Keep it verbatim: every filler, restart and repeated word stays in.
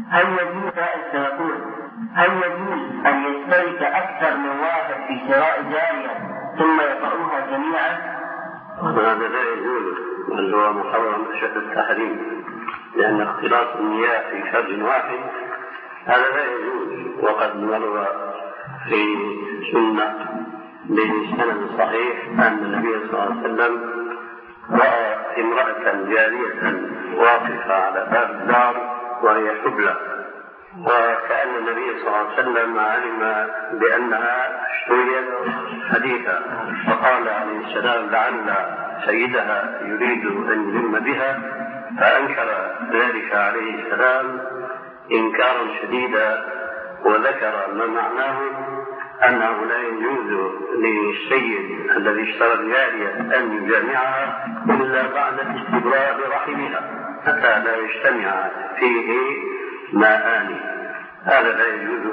هل يجوز سيقول هل يجوز أن يشترك أكثر من واحد في شراء جارية ثم يقعوها جميعا؟ هذا لا يجوز، بل هو محرم أشد التحريم، لأن اختلاط المياه في شرب واحد هذا لا يجوز. وقد مر في سنة بسند صحيح أن النبي صلى الله عليه وسلم رأى امرأة جارية واقفة على باب الدار وهي حبلى، وكأن النبي صلى الله عليه وسلم علم بأنها اشتريت حديثا، فقال عليه السلام لعل سيدها يريد أن يلم بها، فأنكر ذلك عليه السلام إنكارا شديدا، وذكر ما معناه أنه لا يجوز للسيد الذي اشترى الجارية أن يجامعها إلا بعد استبراء رحمها حتى لا يجتمع فيه ماءان، هذا لا يجوز.